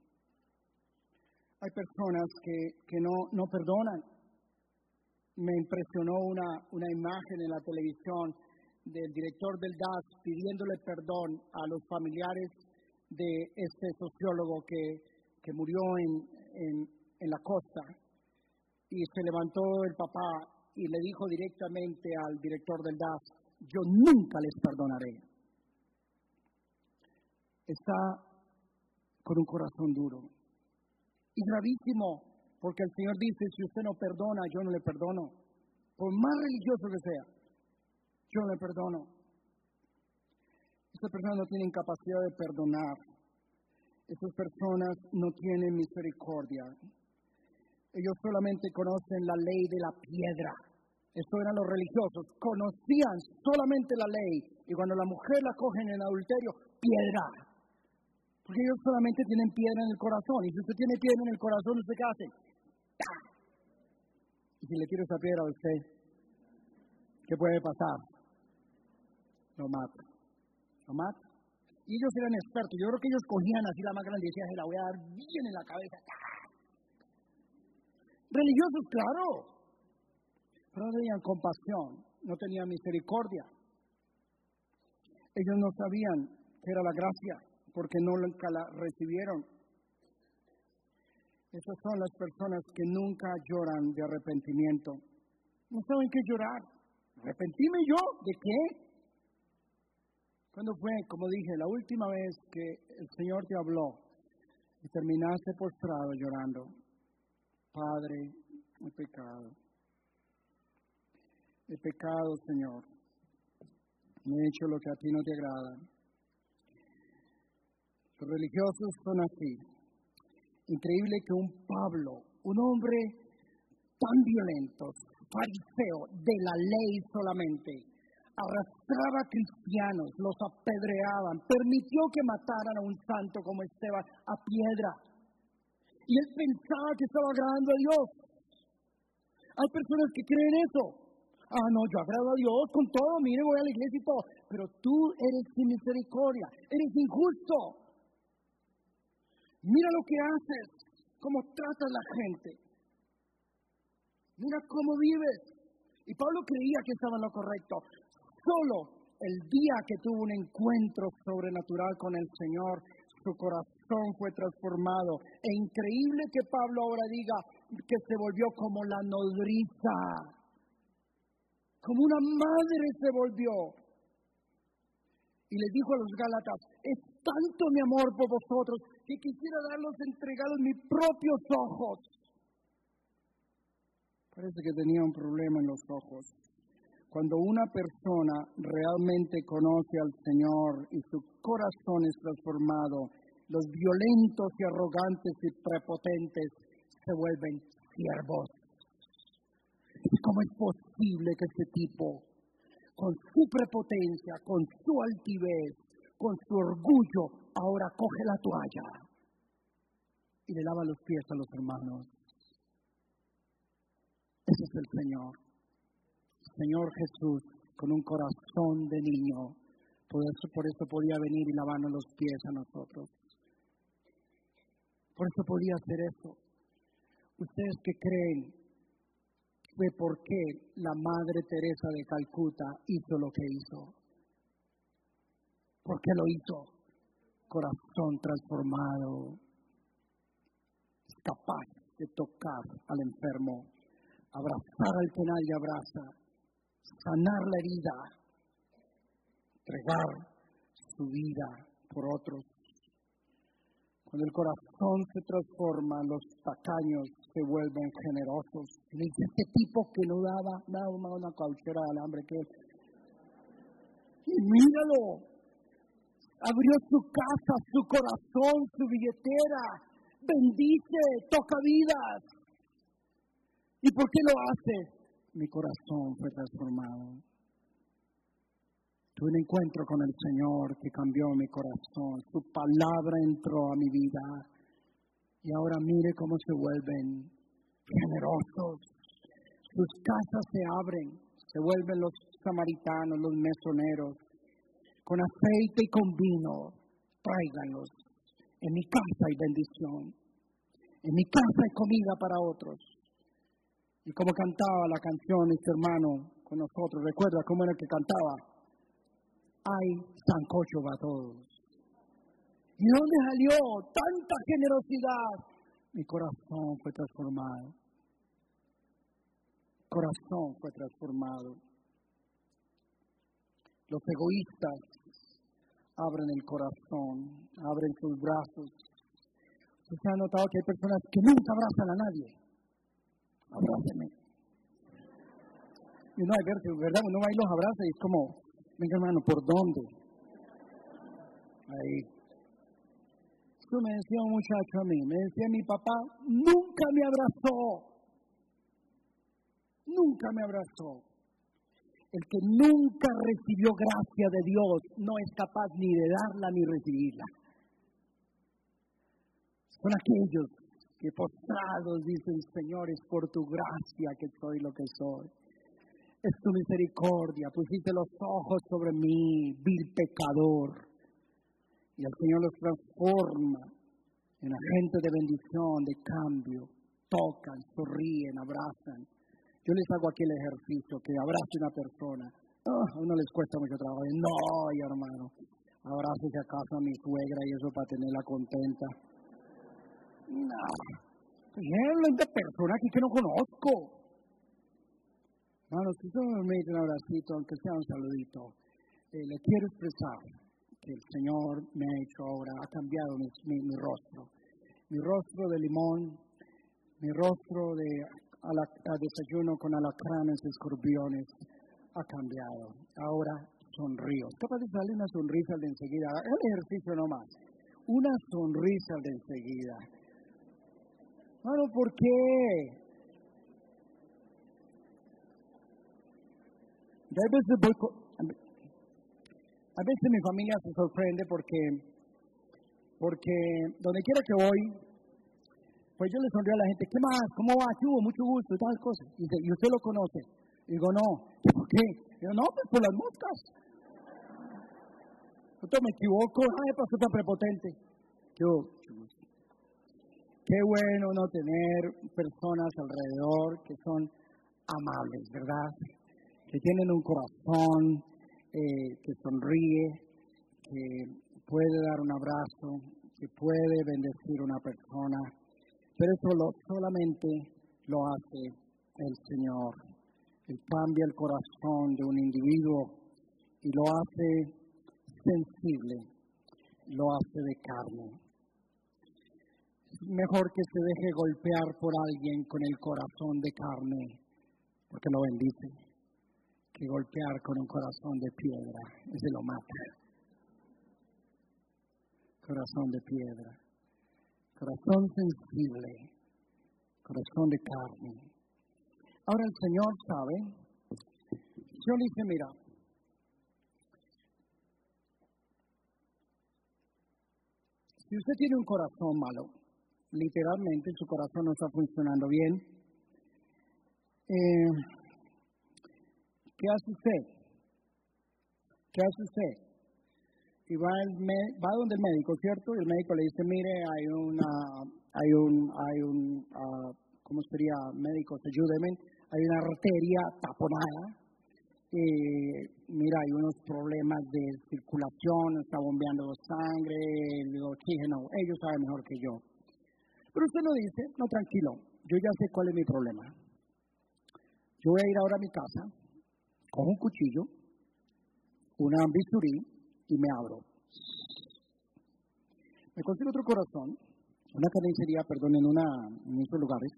Hay personas que no perdonan. Me impresionó una imagen en la televisión del director del DAS pidiéndole perdón a los familiares de este sociólogo que murió en la costa. Y se levantó el papá y le dijo directamente al director del DAS, yo nunca les perdonaré. Está con un corazón duro. Y gravísimo, porque el Señor dice, si usted no perdona, yo no le perdono. Por más religioso que sea, yo no le perdono. Estas personas no tienen capacidad de perdonar. Estas personas no tienen misericordia. Ellos solamente conocen la ley de la piedra. Esto eran los religiosos. Conocían solamente la ley. Y cuando la mujer la cogen en adulterio, piedra. Porque ellos solamente tienen piedra en el corazón. Y si usted tiene piedra en el corazón, ¿usted qué hace? ¡Ah! Y si le tiro esa piedra a usted, ¿qué puede pasar? Lo mata. Lo mata. Y ellos eran expertos. Yo creo que ellos cogían así la más grande y decían, se la voy a dar bien en la cabeza. ¡Ah! Religiosos, claro. Pero no tenían compasión, no tenían misericordia. Ellos no sabían qué era la gracia, porque nunca la recibieron. Esas son las personas que nunca lloran de arrepentimiento. No saben qué llorar. ¿Arrepentíme yo? ¿De qué? ¿Cuándo fue, como dije, la última vez que el Señor te habló y terminaste postrado llorando? Padre, he pecado. He pecado, Señor. Me he hecho lo que a ti no te agrada. Los religiosos son así. Increíble que un Pablo, un hombre tan violento, fariseo, de la ley solamente, arrastraba a cristianos, los apedreaban, permitió que mataran a un santo como Esteban a piedra. Y él pensaba que estaba agradando a Dios. Hay personas que creen eso. No, yo agrado a Dios con todo, mire, voy a la iglesia y todo. Pero tú eres sin misericordia, eres injusto. Mira lo que haces, cómo tratas a la gente. Mira cómo vives. Y Pablo creía que estaba en lo correcto. Solo el día que tuvo un encuentro sobrenatural con el Señor, su corazón fue transformado. E increíble que Pablo ahora diga que se volvió como la nodriza. Como una madre se volvió. Y les dijo a los Gálatas, es tanto mi amor por vosotros que quisiera darlos entregados mis propios ojos. Parece que tenía un problema en los ojos. Cuando una persona realmente conoce al Señor y su corazón es transformado, los violentos y arrogantes y prepotentes se vuelven siervos. ¿Cómo es posible que este tipo, con su prepotencia, con su altivez, con su orgullo, ahora coge la toalla y le lava los pies a los hermanos? Ese es el Señor. Señor Jesús, con un corazón de niño, por eso podía venir y lavarnos los pies a nosotros. Por eso podía hacer eso. Ustedes que creen, fue porque la Madre Teresa de Calcuta hizo lo que hizo. ¿Por qué lo hizo? Corazón transformado, es capaz de tocar al enfermo, abrazar al que nadie abraza, sanar la herida, entregar su vida por otros. Cuando el corazón se transforma, los tacaños se vuelven generosos. Y le dice, este tipo que no daba una cauchera de alambre que él. Y míralo, abrió su casa, su corazón, su billetera, bendice, toca vidas. ¿Y por qué lo hace? Mi corazón fue transformado. Tuve un encuentro con el Señor que cambió mi corazón. Su palabra entró a mi vida. Y ahora mire cómo se vuelven generosos. Sus casas se abren. Se vuelven los samaritanos, los mesoneros. Con aceite y con vino, tráiganlos. En mi casa hay bendición. En mi casa hay comida para otros. Y como cantaba la canción este hermano con nosotros. ¿Recuerda cómo era que cantaba? Hay sancocho para todos. ¿Y dónde salió tanta generosidad? Mi corazón fue transformado. Corazón fue transformado. Los egoístas abren el corazón, abren sus brazos. ¿Usted ha notado que hay personas que nunca abrazan a nadie? Abráceme. Y no hay ver, ¿verdad? Uno va y los abraza y es como, venga hermano, ¿por dónde? Ahí. Eso me decía un muchacho a mí. Me decía, mi papá nunca me abrazó. Nunca me abrazó. El que nunca recibió gracia de Dios no es capaz ni de darla ni recibirla. Son aquellos que postrados dicen, Señor, es por tu gracia que soy lo que soy. Es tu misericordia, pusiste los ojos sobre mí, vil pecador. Y el Señor los transforma en agentes de bendición, de cambio. Tocan, sonríen, abrazan. Yo les hago aquí el ejercicio, que abrace una persona. A uno les cuesta mucho trabajo. No, hermano, abrácese acaso a mi suegra y eso para tenerla contenta. No, es de persona aquí que no conozco. Hermanos, si usted me mete un abracito, aunque sea un saludito, le quiero expresar que el Señor me ha hecho ahora, ha cambiado mi rostro. Mi rostro de limón, mi rostro de desayuno con alacranes y escorpiones ha cambiado. Ahora sonrío. Es capaz de salir una sonrisa de enseguida. Haga el ejercicio nomás. Una sonrisa de enseguida. Bueno, ¿por qué? A veces mi familia se sorprende porque donde quiera que voy, pues yo le sonrío a la gente. ¿Qué más? ¿Cómo va? ¿Qué hubo? Mucho gusto y tal cosas. Y dice, ¿y usted lo conoce? Digo, no. ¿Por qué? Digo, no, pues por las moscas. Yo me equivoco. Ay, pasó tan prepotente. Qué bueno no tener personas alrededor que son amables, ¿verdad? Que tienen un corazón que sonríe, que puede dar un abrazo, que puede bendecir a una persona. Pero eso solamente lo hace el Señor. Él cambia el corazón de un individuo y lo hace sensible, lo hace de carne. Es mejor que se deje golpear por alguien con el corazón de carne, porque lo bendice, que golpear con un corazón de piedra, ese lo mata. Corazón de piedra, corazón sensible, corazón de carne. Ahora el Señor sabe, yo le dice, mira, si usted tiene un corazón malo, literalmente su corazón no está funcionando bien, ¿qué hace usted? ¿Qué hace usted? Y va donde el médico, ¿cierto? Y el médico le dice, mire, ¿cómo sería? Médicos, ayúdenme, hay una arteria taponada, mira, hay unos problemas de circulación, está bombeando sangre, el oxígeno, ellos saben mejor que yo. Pero usted lo dice, no, tranquilo, yo ya sé cuál es mi problema. Yo voy a ir ahora a mi casa, cojo un cuchillo, una bisturí, y me abro. Me consigo otro corazón, una carnicería, perdón, en esos lugares,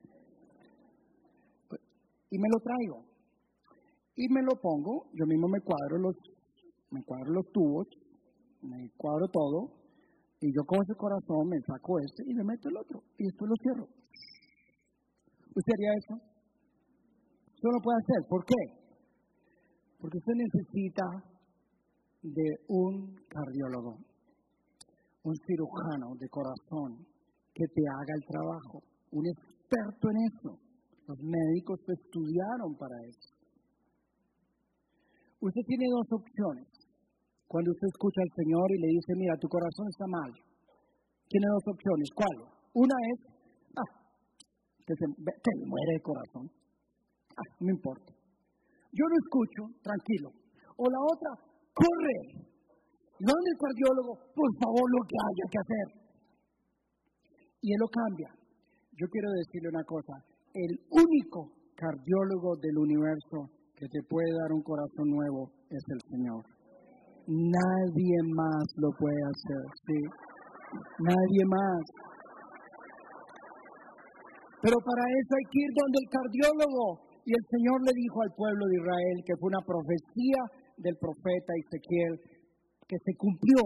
y me lo traigo. Y me lo pongo, yo mismo me cuadro los tubos, me cuadro todo, y yo con ese corazón me saco y me meto el otro, y después lo cierro. ¿Usted haría eso? Usted lo puede hacer. ¿Por qué? Porque usted necesita de un cardiólogo, un cirujano de corazón que te haga el trabajo, un experto en eso. Los médicos estudiaron para eso. Usted tiene dos opciones. Cuando usted escucha al Señor y le dice, mira, tu corazón está mal, tiene dos opciones. ¿Cuáles? Una es, que se muere el corazón. No importa. Yo lo escucho, tranquilo. O la otra, corre. ¿Dónde el cardiólogo? Por favor, lo que haya que hacer. Y él lo cambia. Yo quiero decirle una cosa. El único cardiólogo del universo que te puede dar un corazón nuevo es el Señor. Nadie más lo puede hacer, ¿sí? Nadie más. Pero para eso hay que ir donde el cardiólogo. Y el Señor le dijo al pueblo de Israel, que fue una profecía del profeta Ezequiel, que se cumplió.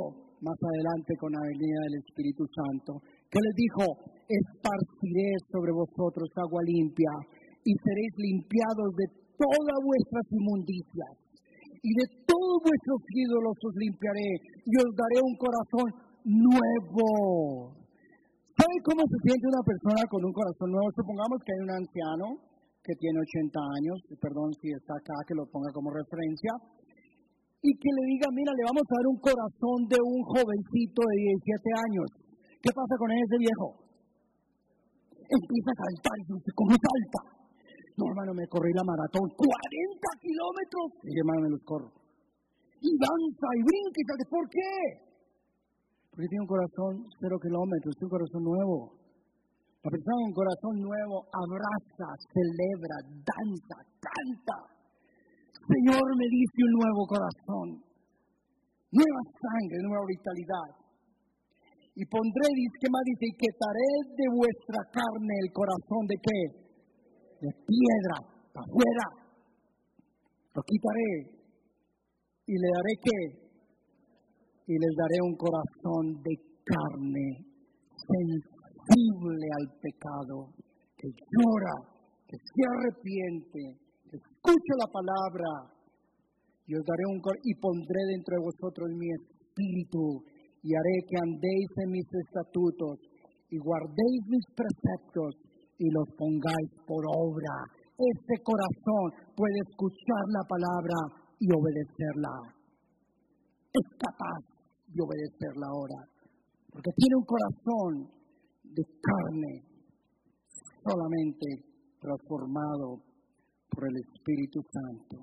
más adelante con la venida del Espíritu Santo, que les dijo: esparciré sobre vosotros agua limpia y seréis limpiados de todas vuestras inmundicias, y de todos vuestros ídolos os limpiaré, y os daré un corazón nuevo. ¿Sabe cómo se siente una persona con un corazón nuevo? Supongamos que hay un anciano que tiene 80 años, perdón si está acá, que lo ponga como referencia, y que le diga: mira, le vamos a dar un corazón de un jovencito de 17 años. ¿Qué pasa con ese viejo? Empieza a saltar y dice: ¿cómo salta? No, hermano, me corrí la maratón, 40 kilómetros. Sí, hermano, me los corro. Y danza y brinca y tal. ¿Por qué? Porque tiene un corazón 0 kilómetros, tiene un corazón nuevo. La persona con un corazón nuevo abraza, celebra, danza, canta. Señor, me diste un nuevo corazón, nueva sangre, nueva vitalidad. Y pondré, ¿qué más dice? Y quitaré de vuestra carne el corazón de ¿qué? De piedra, para afuera. Lo quitaré y le daré ¿qué? Y les daré un corazón de carne, sensible al pecado, que llora, que se arrepiente, que escucha la palabra. Y os daré y pondré dentro de vosotros mi espíritu, y haré que andéis en mis estatutos, y guardéis mis preceptos, y los pongáis por obra. Este corazón puede escuchar la palabra y obedecerla. Es capaz de obedecerla ahora, porque tiene un corazón de carne, solamente transformado por el Espíritu Santo.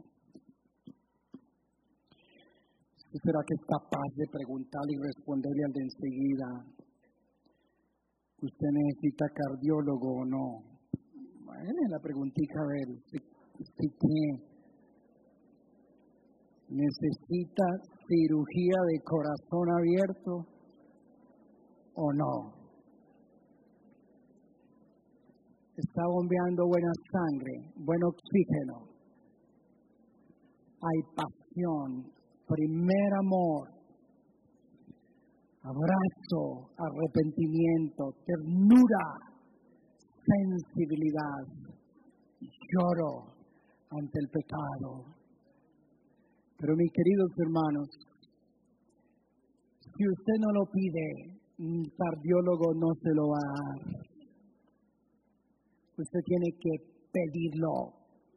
¿Será que es capaz de preguntarle y responderle al de enseguida: ¿usted necesita cardiólogo o no? Bueno, la preguntita, a ver, ¿qué? ¿Necesita cirugía de corazón abierto o no? ¿Está bombeando buena sangre, buen oxígeno? Hay pasión, primer amor, abrazo, arrepentimiento, ternura, sensibilidad, lloro ante el pecado. Pero mis queridos hermanos, si usted no lo pide, un cardiólogo no se lo va a dar. Usted tiene que pedirlo.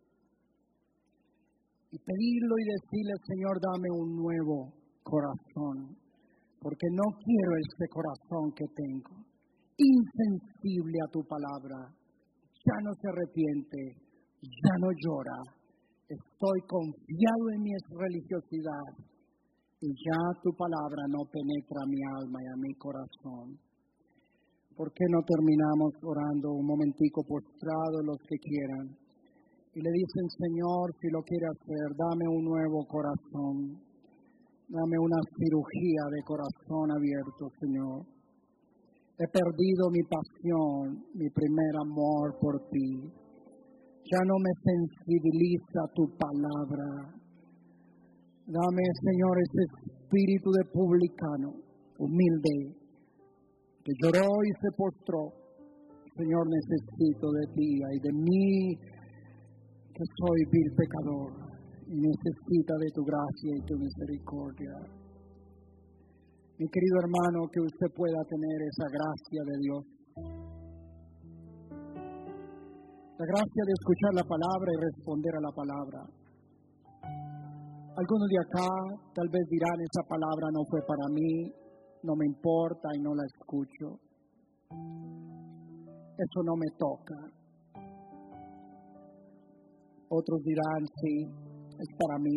Y pedirlo y decirle: Señor, dame un nuevo corazón, porque no quiero este corazón que tengo, insensible a tu palabra, ya no se arrepiente, ya no llora, estoy confiado en mi religiosidad y ya tu palabra no penetra a mi alma y a mi corazón. ¿Por qué no terminamos orando un momentico postrados los que quieran? Y le dicen: Señor, si lo quiere hacer, dame un nuevo corazón. Dame una cirugía de corazón abierto, Señor. He perdido mi pasión, mi primer amor por ti. Ya no me sensibiliza tu palabra. Dame, Señor, ese espíritu de publicano, humilde, que lloró y se postró. Señor, necesito de ti y de mí, que soy vil pecador, y necesita de tu gracia y tu misericordia. Mi querido hermano, que usted pueda tener esa gracia de Dios. La gracia de escuchar la palabra y responder a la palabra. Algunos de acá tal vez dirán: esa palabra no fue para mí, no me importa y no la escucho. Eso no me toca. Otros dirán: sí, es para mí.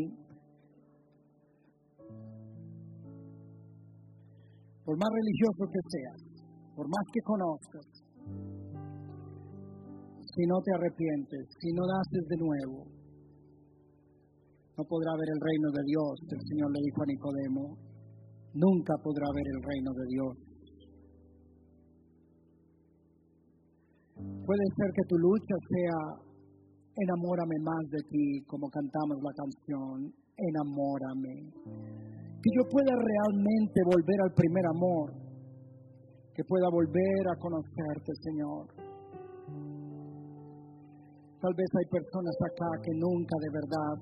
Por más religioso que seas, por más que conozcas, si no te arrepientes, si no naces de nuevo, no podrá ver el reino de Dios. El Señor le dijo a Nicodemo: nunca podrá ver el reino de Dios. Puede ser que tu lucha sea: enamórame más de ti, como cantamos la canción, enamórame. que yo pueda realmente volver al primer amor, que pueda volver a conocerte, Señor. Tal vez hay personas acá que nunca de verdad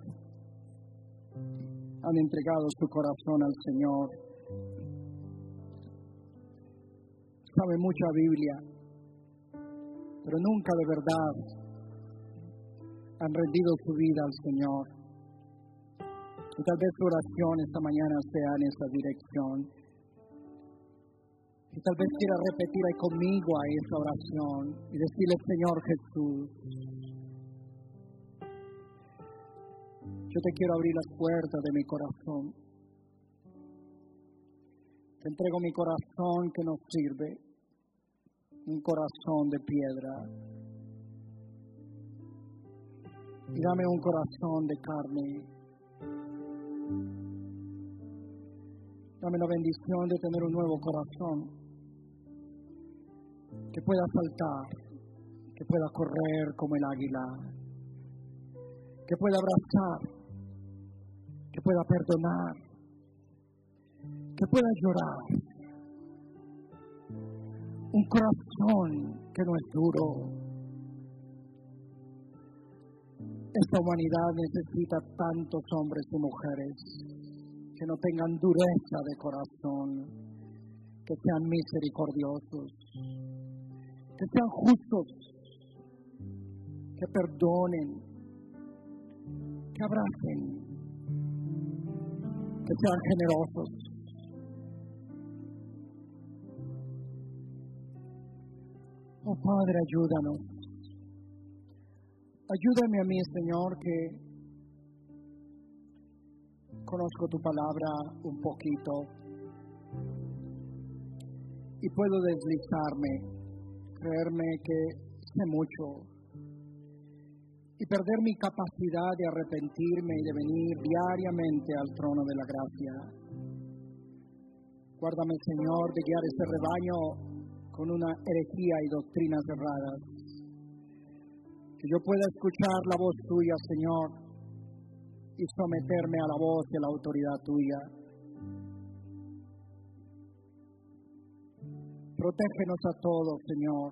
han entregado su corazón al Señor. Saben mucha Biblia, pero nunca de verdad han rendido su vida al Señor. Y tal vez su oración esta mañana sea en esa dirección. Y tal vez quiera repetir ahí conmigo a esa oración y decirle: Señor Jesús, yo te quiero abrir las puertas de mi corazón. Te entrego mi corazón que no sirve, un corazón de piedra. Y dame un corazón de carne. Dame la bendición de tener un nuevo corazón, que pueda saltar, que pueda correr como el águila, que pueda abrazar, que pueda perdonar, que pueda llorar. Un corazón que no es duro. Esta humanidad necesita tantos hombres y mujeres que no tengan dureza de corazón, que sean misericordiosos, que sean justos, que perdonen, que abracen, que sean generosos. Oh Padre, ayúdanos. Ayúdame a mí, Señor, que conozco tu palabra un poquito y puedo deslizarme, creerme que sé mucho y perder mi capacidad de arrepentirme y de venir diariamente al trono de la gracia. Guárdame, Señor, de guiar este rebaño con una herejía y doctrinas erradas. Que yo pueda escuchar la voz tuya, Señor, y someterme a la voz y a la autoridad tuya. Protégenos a todos, Señor,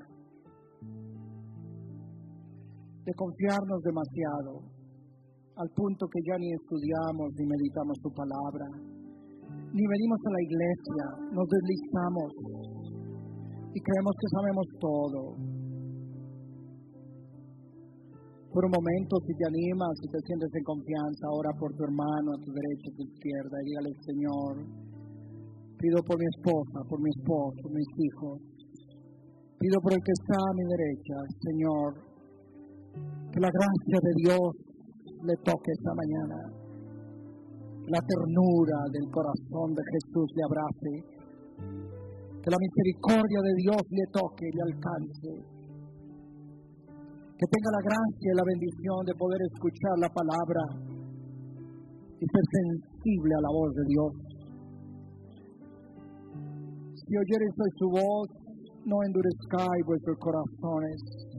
de confiarnos demasiado, al punto que ya ni estudiamos ni meditamos tu palabra, ni venimos a la iglesia, nos deslizamos y creemos que sabemos todo. Por un momento, si te animas, si te sientes en confianza, ora por tu hermano a tu derecha, a tu izquierda, y dígale: Señor, pido por mi esposa, por mi esposo, por mis hijos. Pido por el que está a mi derecha, Señor, que la gracia de Dios le toque esta mañana. Que la ternura del corazón de Jesús le abrace. Que la misericordia de Dios le toque y le alcance. Que tenga la gracia y la bendición de poder escuchar la palabra y ser sensible a la voz de Dios. Si oyereis hoy su voz, no endurezcáis vuestros corazones.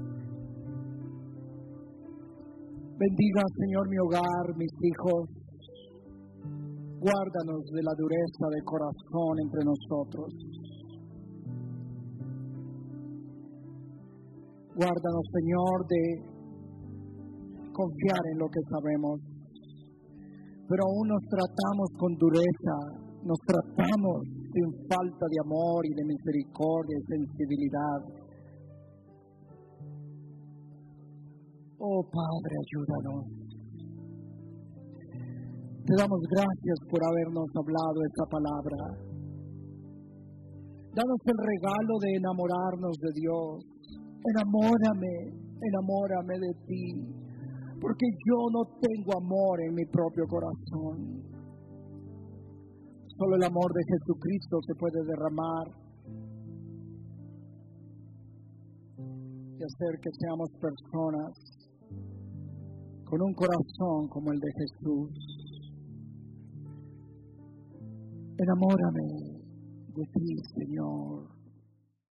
Bendiga, Señor, mi hogar, mis hijos. Guárdanos de la dureza de corazón entre nosotros. Guárdanos, Señor, de confiar en lo que sabemos. Pero aún nos tratamos con dureza, nos tratamos sin falta de amor y de misericordia y sensibilidad. Oh Padre, ayúdanos. Te damos gracias por habernos hablado esta palabra. Danos el regalo de enamorarnos de Dios. Enamórame de ti, porque yo no tengo amor en mi propio corazón. Solo el amor de Jesucristo se puede derramar y hacer que seamos personas con un corazón como el de Jesús. Enamórame de ti, Señor.